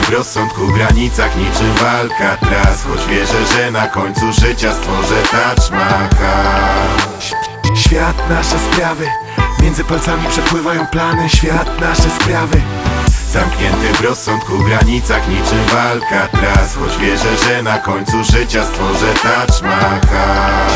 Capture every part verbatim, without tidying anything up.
w rozsądku, granicach niczym walka tras. Choć wierzę, że na końcu życia stworzę Taj Mahal. Świat, nasze sprawy, między palcami przepływają plany. Świat, nasze sprawy. Zamknięty w rozsądku, granicach niczym walka tras. Choć wierzę, że na końcu życia stworzę Taj Mahal.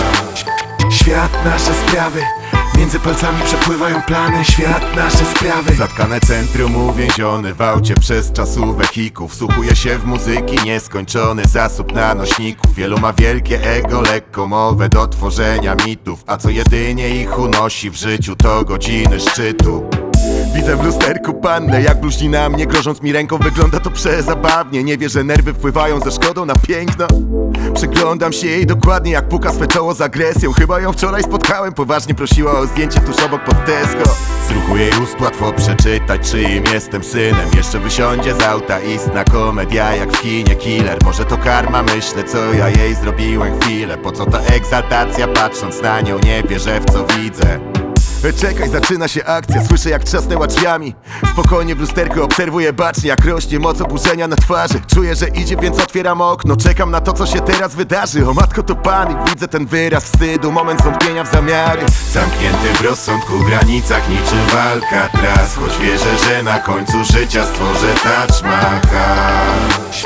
Świat, nasze sprawy, między palcami przepływają plany. Świat, nasze sprawy. Zatkane centrum, uwięziony w aucie przez czasu wehikuł. Wsłuchuje się w muzyki, nieskończony zasób nanośników. Wielu ma wielkie ego, lekką mowę do tworzenia mitów, a co jedynie ich unosi w życiu to godziny szczytu. Widzę w lusterku pannę, jak bluźni na mnie, grożąc mi ręką. Wygląda to przezabawnie, nie wie, że nerwy wpływają ze szkodą na piękno. Przyglądam się jej dokładnie, jak puka swe czoło z agresją. Chyba ją wczoraj spotkałem, poważnie prosiła o zdjęcie tuż obok pod Tesco. Z ruchu jej ust łatwo przeczytać, czyim jestem synem. Jeszcze wysiądzie z auta, istna komedia jak w kinie Killer. Może to karma, myślę, co ja jej zrobiłem chwilę. Po co ta egzaltacja, patrząc na nią nie wierzę w co widzę. Czekaj, zaczyna się akcja, słyszę jak trzasnęła drzwiami. Spokojnie w lusterku obserwuję bacznie, jak rośnie moc oburzenia na twarzy. Czuję, że idzie, więc otwieram okno, czekam na to, co się teraz wydarzy. O matko, to panik, widzę ten wyraz wstydu, moment zwątpienia w zamiary. Zamknięty w rozsądku, granicach niczym walka tras. Choć wierzę, że na końcu życia stworzę Taj Mahal.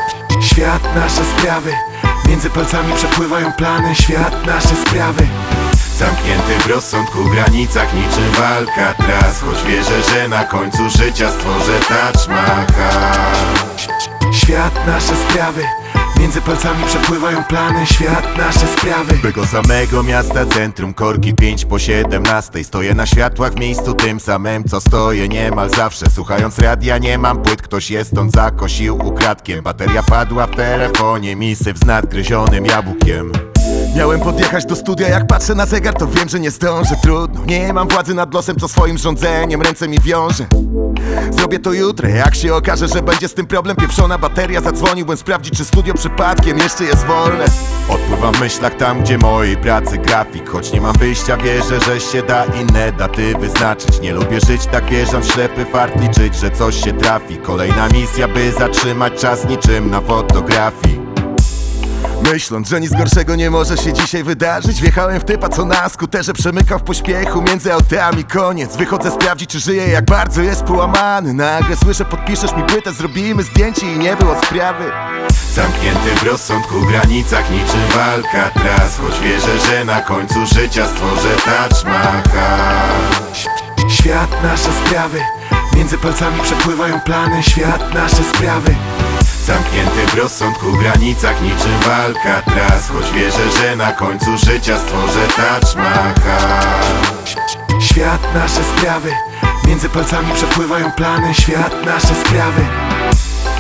Świat, nasze sprawy, między palcami przepływają plany. Świat, nasze sprawy. Zamknięty w rozsądku, granicach niczym walka tras. Choć wierzę, że na końcu życia stworzę Taj Mahal. Świat, nasze sprawy, między palcami przepływają plany. Świat, nasze sprawy. Tego samego miasta centrum, korki pięć po siedemnastej. Stoję na światłach w miejscu tym samym, co stoję niemal zawsze. Słuchając radia, nie mam płyt, ktoś je stąd zakosił ukradkiem. Bateria padła w telefonie, misyw z nadgryzionym jabłkiem. Miałem podjechać do studia, jak patrzę na zegar, to wiem, że nie zdążę. Trudno, nie mam władzy nad losem, co swoim rządzeniem ręce mi wiąże. Zrobię to jutro, jak się okaże, że będzie z tym problem. Pieprzona bateria, zadzwoniłbym sprawdzić, czy studio przypadkiem jeszcze jest wolne. Odpływam w myślach tam, gdzie mojej pracy grafik. Choć nie mam wyjścia, wierzę, że się da inne daty wyznaczyć. Nie lubię żyć tak wierząc, ślepy fart liczyć, że coś się trafi. Kolejna misja, by zatrzymać czas niczym na fotografii. Myśląc, że nic gorszego nie może się dzisiaj wydarzyć, wjechałem w typa, co na skuterze przemykał w pośpiechu między autami. Koniec, wychodzę sprawdzić, czy żyje, jak bardzo jest połamany. Nagle słyszę, podpiszesz mi płytę, zrobimy zdjęcie i nie było sprawy. Zamknięty w rozsądku, granicach niczym walka tras. Choć wierzę, że na końcu życia stworzę Taj Mahal. Świat, nasze sprawy, między palcami przepływają plany. Świat, nasze sprawy. Zamknięty w rozsądku, granicach niczym walka tras. Choć wierzę, że na końcu życia stworzę Taj Mahal. Świat, nasze sprawy, między palcami przepływają plany. Świat, nasze sprawy.